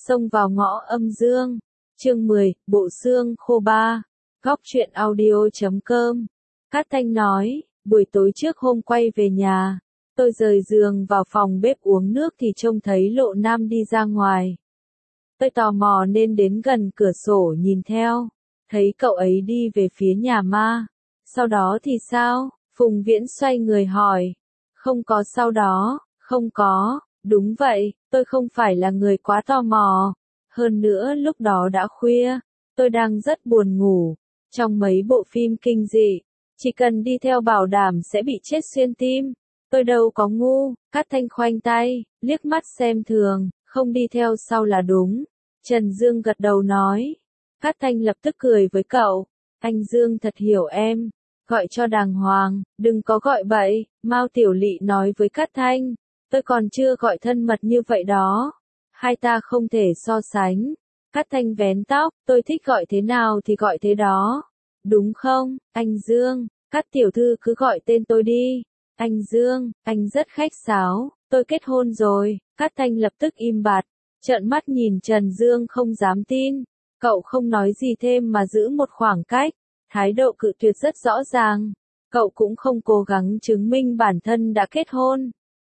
Xông vào ngõ âm dương. Chương 10, Bộ xương khô 3. Góc truyện audio.com. Cát Thanh nói, buổi tối trước hôm quay về nhà, tôi rời giường vào phòng bếp uống nước thì trông thấy Lộ Nam đi ra ngoài. Tôi tò mò nên đến gần cửa sổ nhìn theo, thấy cậu ấy đi về phía nhà ma. Sau đó thì sao? Phùng Viễn xoay người hỏi. Không có sau đó, không có. Đúng vậy, tôi không phải là người quá tò mò. Hơn nữa lúc đó đã khuya, tôi đang rất buồn ngủ. Trong mấy bộ phim kinh dị, chỉ cần đi theo bảo đảm sẽ bị chết xuyên tim. Tôi đâu có ngu. Cát Thanh khoanh tay, liếc mắt xem thường, không đi theo sau là đúng. Trần Dương gật đầu nói. Cát Thanh lập tức cười với cậu. Anh Dương thật hiểu em. Gọi cho đàng hoàng, đừng có gọi bậy. Mao Tiểu Lị nói với Cát Thanh. Tôi còn chưa gọi thân mật như vậy đó. Hai ta không thể so sánh. Cát Thanh vén tóc, tôi thích gọi thế nào thì gọi thế đó. Đúng không, anh Dương? Cát tiểu thư cứ gọi tên tôi đi. Anh Dương, anh rất khách sáo, tôi kết hôn rồi. Cát Thanh lập tức im bặt, trợn mắt nhìn Trần Dương không dám tin. Cậu không nói gì thêm mà giữ một khoảng cách, thái độ cự tuyệt rất rõ ràng. Cậu cũng không cố gắng chứng minh bản thân đã kết hôn.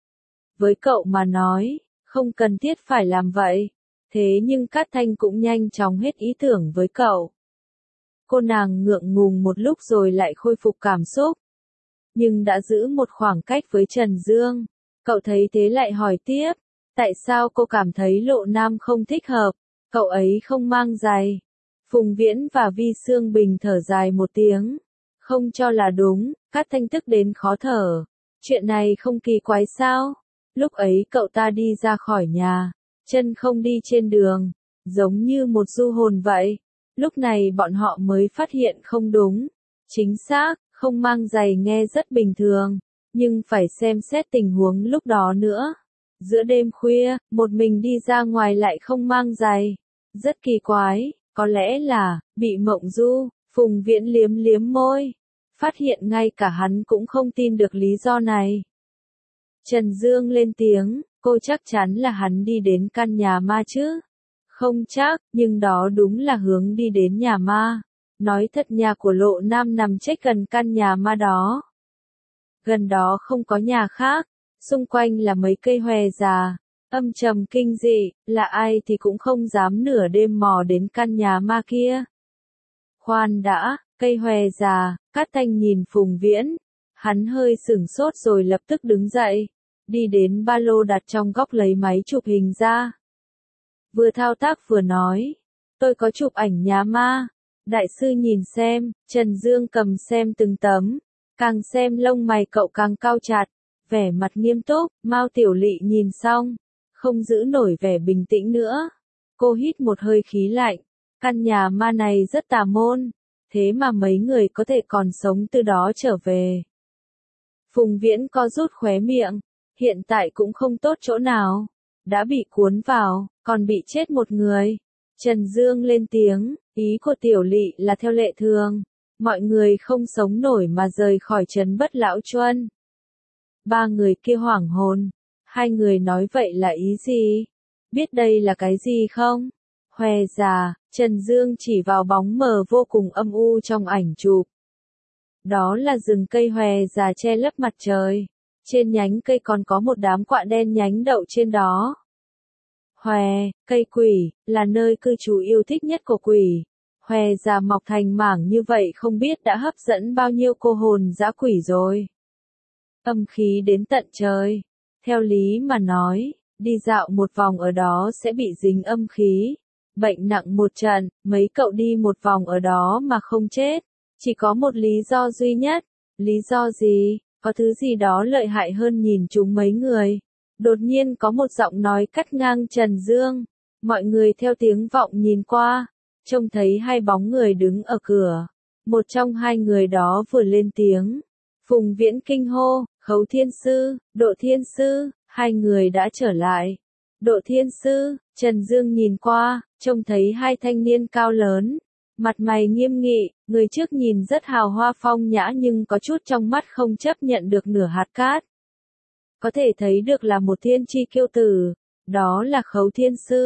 Với cậu mà nói, không cần thiết phải làm vậy. Thế nhưng Cát Thanh cũng nhanh chóng hết ý tưởng với cậu. Cô nàng ngượng ngùng một lúc rồi lại khôi phục cảm xúc. Nhưng đã giữ một khoảng cách với Trần Dương. Cậu thấy thế lại hỏi tiếp. Tại sao cô cảm thấy Lộ Nam không thích hợp? Cậu ấy không mang giày. Phùng Viễn và Vi Xương Bình thở dài một tiếng. Không cho là đúng. Cát Thanh tức đến khó thở. Chuyện này không kỳ quái sao? Lúc ấy cậu ta đi ra khỏi nhà, chân không đi trên đường, giống như một du hồn vậy. Lúc này bọn họ mới phát hiện không đúng. Chính xác, không mang giày nghe rất bình thường, nhưng phải xem xét tình huống lúc đó nữa. Giữa đêm khuya, một mình đi ra ngoài lại không mang giày. Rất kỳ quái, có lẽ là bị mộng du. Phùng Viễn liếm liếm môi, phát hiện ngay cả hắn cũng không tin được lý do này. Trần Dương lên tiếng, cô chắc chắn là hắn đi đến căn nhà ma chứ? Không chắc, nhưng đó đúng là hướng đi đến nhà ma. Nói thật nhà của Lộ Nam nằm chết gần căn nhà ma đó. Gần đó không có nhà khác, xung quanh là mấy cây hòe già, âm trầm kinh dị, là ai thì cũng không dám nửa đêm mò đến căn nhà ma kia. Khoan đã, cây hòe già. Cát Thanh nhìn Phùng Viễn. Hắn hơi sửng sốt rồi lập tức đứng dậy, đi đến ba lô đặt trong góc lấy máy chụp hình ra. Vừa thao tác vừa nói, tôi có chụp ảnh nhà ma. Đại sư nhìn xem. Trần Dương cầm xem từng tấm, càng xem lông mày cậu càng cau chặt, vẻ mặt nghiêm túc. Mao Tiểu Lị nhìn xong, không giữ nổi vẻ bình tĩnh nữa. Cô hít một hơi khí lạnh, căn nhà ma này rất tà môn, thế mà mấy người có thể còn sống từ đó trở về. Phùng Viễn co rút khóe miệng, hiện tại cũng không tốt chỗ nào, đã bị cuốn vào, còn bị chết một người. Trần Dương lên tiếng, ý của Tiểu Lị là theo lệ thường, mọi người không sống nổi mà rời khỏi trấn Bất Lão Chuân. Ba người kia hoảng hồn, hai người nói vậy là ý gì? Biết đây là cái gì không? Hòe già. Trần Dương chỉ vào bóng mờ vô cùng âm u trong ảnh chụp. Đó là rừng cây hòe già che lấp mặt trời. Trên nhánh cây còn có một đám quạ đen nhánh đậu trên đó. Hòe, cây quỷ, là nơi cư trú yêu thích nhất của quỷ. Hòe già mọc thành mảng như vậy không biết đã hấp dẫn bao nhiêu cô hồn dã quỷ rồi. Âm khí đến tận trời. Theo lý mà nói, đi dạo một vòng ở đó sẽ bị dính âm khí. Bệnh nặng một trận, mấy cậu đi một vòng ở đó mà không chết. Chỉ có một lý do duy nhất. Lý do gì? Có thứ gì đó lợi hại hơn nhìn chúng mấy người. Đột nhiên có một giọng nói cắt ngang Trần Dương. Mọi người theo tiếng vọng nhìn qua, trông thấy hai bóng người đứng ở cửa. Một trong hai người đó vừa lên tiếng. Phùng Viễn kinh hô, Khấu Thiên Sư, Độ Thiên Sư, hai người đã trở lại. Độ Thiên Sư. Trần Dương nhìn qua, trông thấy hai thanh niên cao lớn, mặt mày nghiêm nghị, người trước nhìn rất hào hoa phong nhã nhưng có chút trong mắt không chấp nhận được nửa hạt cát. Có thể thấy được là một thiên chi kiêu tử, đó là Khấu Thiên Sư.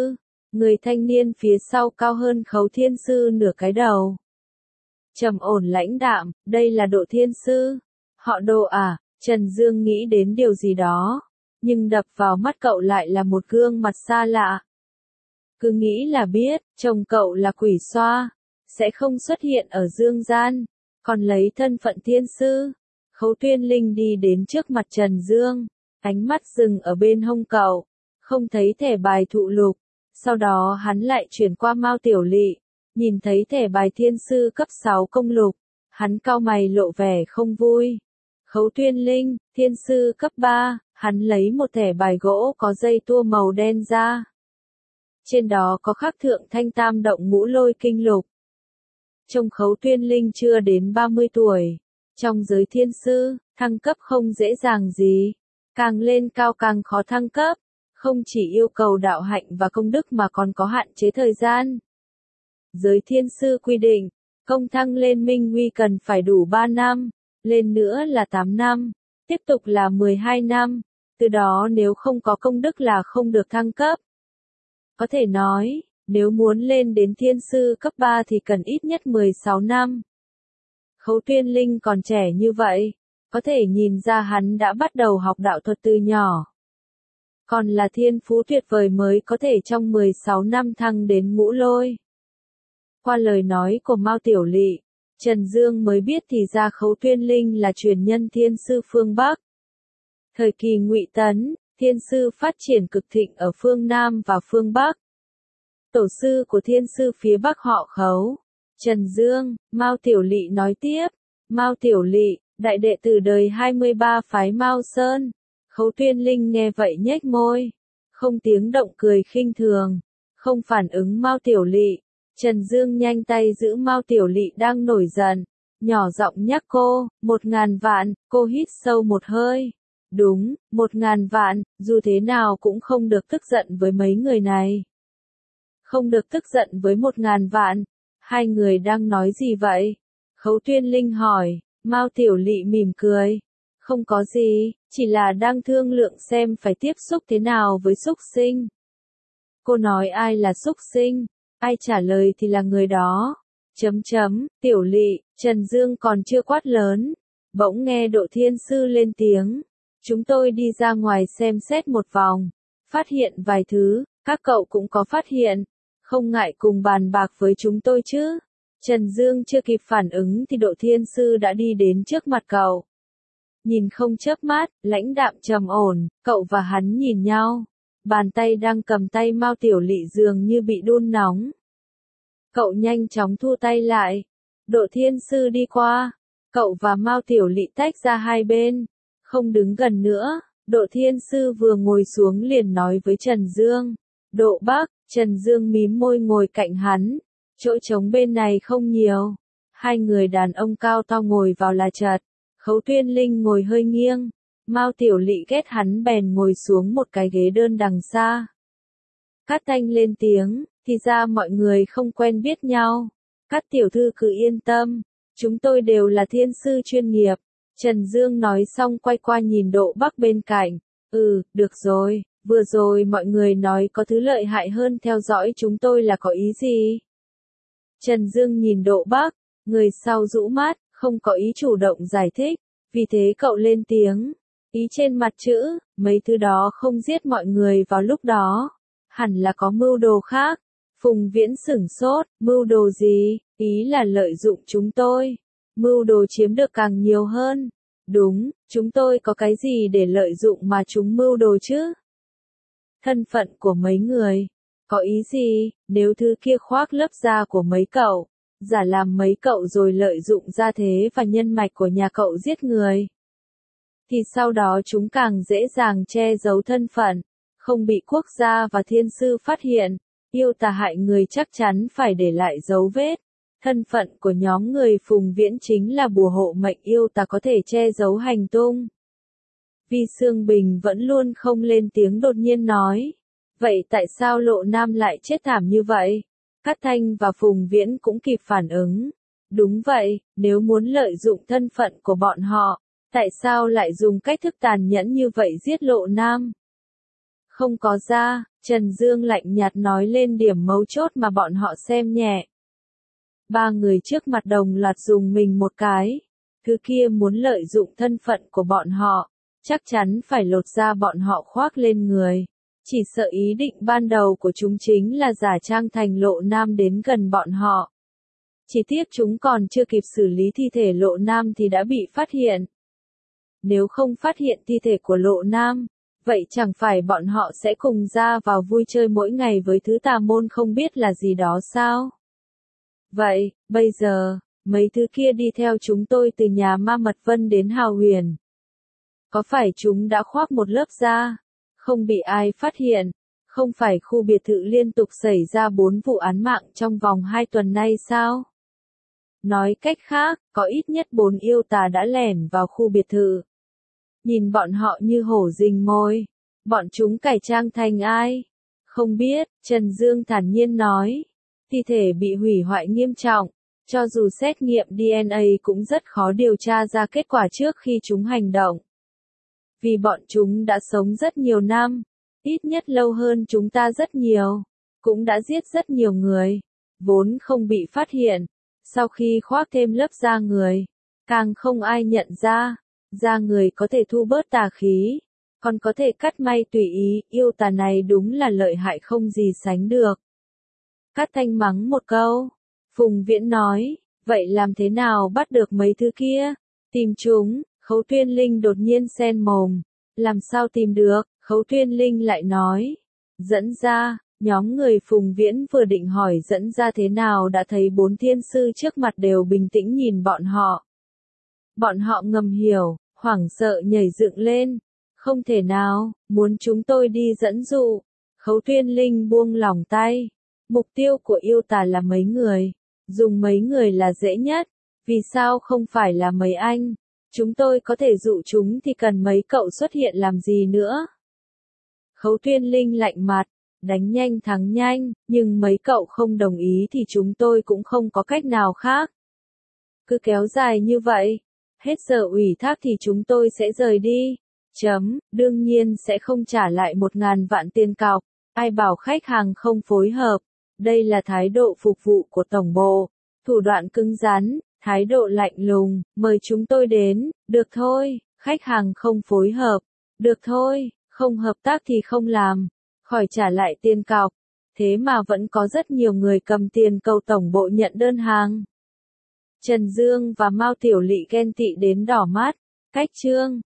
Người thanh niên phía sau cao hơn Khấu Thiên Sư nửa cái đầu. Trầm ổn lãnh đạm, đây là Độ Thiên Sư. Họ Độ à? Trần Dương nghĩ đến điều gì đó, nhưng đập vào mắt cậu lại là một gương mặt xa lạ. Cứ nghĩ là biết, chồng cậu là quỷ xoa, sẽ không xuất hiện ở dương gian, còn lấy thân phận thiên sư. Khấu Tuyên Linh đi đến trước mặt Trần Dương, ánh mắt dừng ở bên hông cậu, không thấy thẻ bài thụ lục. Sau đó hắn lại chuyển qua Mao Tiểu Lị, nhìn thấy thẻ bài thiên sư cấp 6 công lục, hắn cau mày lộ vẻ không vui. Khấu Tuyên Linh, thiên sư cấp 3, hắn lấy một thẻ bài gỗ có dây tua màu đen ra. Trên đó có khắc thượng thanh tam động ngũ lôi kinh lục. Trông Khấu Tuyên Linh chưa đến 30 tuổi. Trong giới thiên sư, thăng cấp không dễ dàng gì. Càng lên cao càng khó thăng cấp. Không chỉ yêu cầu đạo hạnh và công đức mà còn có hạn chế thời gian. Giới thiên sư quy định, công thăng lên minh huy cần phải đủ 3 năm, lên nữa là 8 năm, tiếp tục là 12 năm. Từ đó nếu không có công đức là không được thăng cấp. Có thể nói, nếu muốn lên đến thiên sư cấp 3 thì cần ít nhất 16 năm. Khấu Tuyên Linh còn trẻ như vậy, có thể nhìn ra hắn đã bắt đầu học đạo thuật từ nhỏ. Còn là thiên phú tuyệt vời mới có thể trong 16 năm thăng đến ngũ lôi. Qua lời nói của Mao Tiểu Lị, Trần Dương mới biết thì ra Khấu Tuyên Linh là truyền nhân thiên sư phương Bắc. Thời kỳ Ngụy Tấn, thiên sư phát triển cực thịnh ở phương Nam và phương Bắc. Tổ sư của thiên sư phía Bắc họ Khấu. Trần Dương, Mao Tiểu Lị nói tiếp. Mao Tiểu Lị, đại đệ tử đời 23 phái Mao Sơn. Khấu Tuyên Linh nghe vậy nhếch môi, không tiếng động cười khinh thường, không phản ứng Mao Tiểu Lị. Trần Dương nhanh tay giữ Mao Tiểu Lị đang nổi giận, nhỏ giọng nhắc cô, 1000 vạn, cô hít sâu một hơi. Đúng, 1000 vạn, dù thế nào cũng không được tức giận với mấy người này. Không được tức giận với 1000 vạn, hai người đang nói gì vậy? Khấu Tuyên Linh hỏi, Mao Tiểu Lị mỉm cười. Không có gì, chỉ là đang thương lượng xem phải tiếp xúc thế nào với súc sinh. Cô nói ai là súc sinh, ai trả lời thì là người đó. Tiểu Lị, Trần Dương còn chưa quát lớn, bỗng nghe Độ Thiên Sư lên tiếng. Chúng tôi đi ra ngoài xem xét một vòng, phát hiện vài thứ, các cậu cũng có phát hiện, không ngại cùng bàn bạc với chúng tôi chứ. Trần Dương chưa kịp phản ứng thì Độ Thiên Sư đã đi đến trước mặt cậu. Nhìn không chớp mắt, lãnh đạm trầm ổn, cậu và hắn nhìn nhau. Bàn tay đang cầm tay Mao Tiểu Lị dường như bị đun nóng. Cậu nhanh chóng thu tay lại. Độ Thiên Sư đi qua. Cậu và Mao Tiểu Lị tách ra hai bên. Không đứng gần nữa. Độ Thiên Sư vừa ngồi xuống liền nói với Trần Dương. Độ Bắc, Trần Dương mím môi ngồi cạnh hắn. Chỗ trống bên này không nhiều. Hai người đàn ông cao to ngồi vào là chật. Khấu Tuyên Linh ngồi hơi nghiêng. Mao Tiểu Lị ghét hắn bèn ngồi xuống một cái ghế đơn đằng xa. Cát Thanh lên tiếng, thì ra mọi người không quen biết nhau. Cát tiểu thư cứ yên tâm, chúng tôi đều là thiên sư chuyên nghiệp. Trần Dương nói xong quay qua nhìn Độ Bắc bên cạnh. Được rồi, vừa rồi mọi người nói có thứ lợi hại hơn theo dõi chúng tôi là có ý gì? Trần Dương nhìn Độ Bắc, người sau rũ mắt, không có ý chủ động giải thích, vì thế cậu lên tiếng. Ý trên mặt chữ, mấy thứ đó không giết mọi người vào lúc đó. Hẳn là có mưu đồ khác. Phùng Viễn sửng sốt, mưu đồ gì? Ý là lợi dụng chúng tôi. Mưu đồ chiếm được càng nhiều hơn. Đúng, chúng tôi có cái gì để lợi dụng mà chúng mưu đồ chứ? Thân phận của mấy người. Có ý gì, nếu thứ kia khoác lớp da của mấy cậu, giả làm mấy cậu rồi lợi dụng gia thế và nhân mạch của nhà cậu giết người. Thì sau đó chúng càng dễ dàng che giấu thân phận, không bị quốc gia và thiên sư phát hiện. Yêu tà hại người chắc chắn phải để lại dấu vết. Thân phận của nhóm người Phùng Viễn chính là bùa hộ mệnh yêu tà có thể che giấu hành tung. Vi Sương Bình vẫn luôn không lên tiếng đột nhiên nói. Vậy tại sao Lộ Nam lại chết thảm như vậy? Cát Thanh và Phùng Viễn cũng kịp phản ứng. Đúng vậy, nếu muốn lợi dụng thân phận của bọn họ, tại sao lại dùng cách thức tàn nhẫn như vậy giết Lộ Nam? Không có da, Trần Dương lạnh nhạt nói lên điểm mấu chốt mà bọn họ xem nhẹ. Ba người trước mặt đồng loạt dùng mình một cái. Thứ kia muốn lợi dụng thân phận của bọn họ, chắc chắn phải lột ra bọn họ khoác lên người. Chỉ sợ ý định ban đầu của chúng chính là giả trang thành Lộ Nam đến gần bọn họ. Chỉ tiếc chúng còn chưa kịp xử lý thi thể Lộ Nam thì đã bị phát hiện. Nếu không phát hiện thi thể của Lộ Nam, vậy chẳng phải bọn họ sẽ cùng ra vào vui chơi mỗi ngày với thứ tà môn không biết là gì đó sao? Vậy, bây giờ, mấy thứ kia đi theo chúng tôi từ nhà Ma Mật Vân đến Hào Huyền. Có phải chúng đã khoác một lớp da, không bị ai phát hiện? Không phải khu biệt thự liên tục xảy ra 4 vụ án mạng trong vòng 2 tuần nay sao? Nói cách khác, có ít nhất 4 yêu tà đã lẻn vào khu biệt thự. Nhìn bọn họ như hổ rình mồi. Bọn chúng cải trang thành ai? Không biết, Trần Dương thản nhiên nói. Thi thể bị hủy hoại nghiêm trọng. Cho dù xét nghiệm DNA cũng rất khó điều tra ra kết quả trước khi chúng hành động. Vì bọn chúng đã sống rất nhiều năm. Ít nhất lâu hơn chúng ta rất nhiều. Cũng đã giết rất nhiều người. Vốn không bị phát hiện. Sau khi khoác thêm lớp da người, càng không ai nhận ra. Da người có thể thu bớt tà khí, còn có thể cắt may tùy ý, yêu tà này đúng là lợi hại không gì sánh được. Cát Thanh mắng một câu. Phùng Viễn nói, vậy làm thế nào bắt được mấy thứ kia? Tìm chúng, Khấu Tuyên Linh đột nhiên xen mồm. Làm sao tìm được? Khấu Tuyên Linh lại nói. Dẫn ra, nhóm người Phùng Viễn vừa định hỏi dẫn ra thế nào đã thấy 4 thiên sư trước mặt đều bình tĩnh nhìn bọn họ. Bọn họ ngầm hiểu, hoảng sợ nhảy dựng lên. Không thể nào, muốn chúng tôi đi dẫn dụ. Khấu Tuyên Linh buông lỏng tay. Mục tiêu của yêu tà là mấy người. Dùng mấy người là dễ nhất. Vì sao không phải là mấy anh? Chúng tôi có thể dụ chúng thì cần mấy cậu xuất hiện làm gì nữa? Khấu Tuyên Linh lạnh mặt. Đánh nhanh thắng nhanh, nhưng mấy cậu không đồng ý thì chúng tôi cũng không có cách nào khác. Cứ kéo dài như vậy. Hết giờ ủy thác thì chúng tôi sẽ rời đi. Đương nhiên sẽ không trả lại 1.000 vạn tiền cọc. Ai bảo khách hàng không phối hợp. Đây là thái độ phục vụ của tổng bộ. Thủ đoạn cứng rắn, thái độ lạnh lùng. Mời chúng tôi đến. Được thôi, khách hàng không phối hợp. Được thôi, không hợp tác thì không làm. Khỏi trả lại tiền cọc. Thế mà vẫn có rất nhiều người cầm tiền cầu tổng bộ nhận đơn hàng. Trần Dương và Mao Tiểu Lị ghen tị đến đỏ mắt. Cách chương